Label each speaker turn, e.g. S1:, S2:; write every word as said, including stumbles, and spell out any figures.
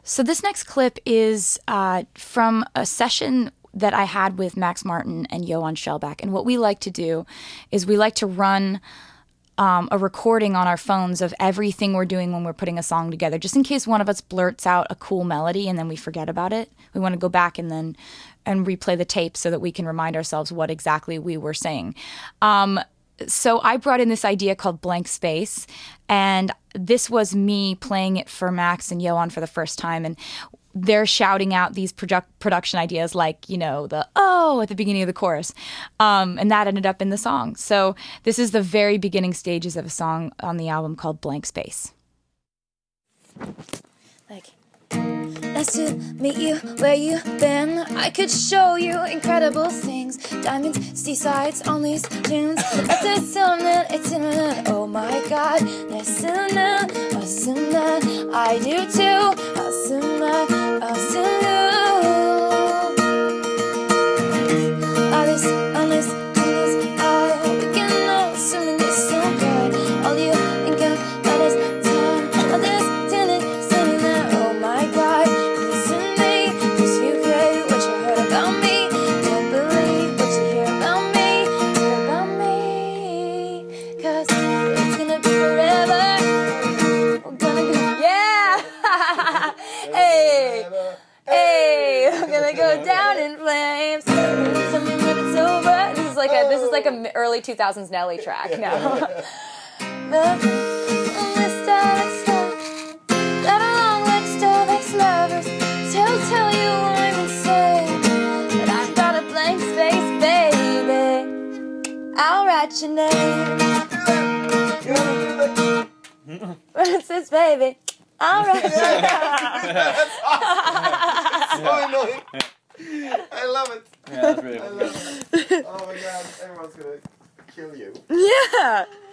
S1: So this next clip is uh, from a session that I had with Max Martin and Johan Shellback. And what we like to do is we like to run um, a recording on our phones of everything we're doing when we're putting a song together, just in case one of us blurts out a cool melody and then we forget about it. We want to go back and then and replay the tape so that we can remind ourselves what exactly we were saying. Um, so I brought in this idea called Blank Space, and this was me playing it for Max and Johan for the first time, and they're shouting out these produ- production ideas like, you know, the oh at the beginning of the chorus. Um, and that ended up in the song. So this is the very beginning stages of a song on the album called Blank Space.
S2: Like, nice to meet you where you've been. I could show you incredible things. Diamonds, seasides, on these tunes. That's a something, it's in it. Oh my god, listen, listen, I do too. Listen, listen, all this, all this, all this, I we can know something is so good. All you think of, all this time, all this till it's sitting there. Oh my god, listen to me, cause you care what you heard about me. Don't believe what you hear about me, hear about me, cause it's gonna be forever. We're gonna go, yeah. Hey, hey, I'm gonna go down in flames. Tell me when it's over. This is like a this is like a early two thousands Nelly track now. Let's start, let's start. Let along, let's start, let's lovers. Tell, tell you I'm insane, but I've got a blank space, baby. I'll write your name. But it says, baby, I'll write your name.
S3: That's awesome. So annoying. I love it.
S4: Yeah, that's really
S3: I love it. Oh my god, everyone's gonna kill you.
S2: Yeah.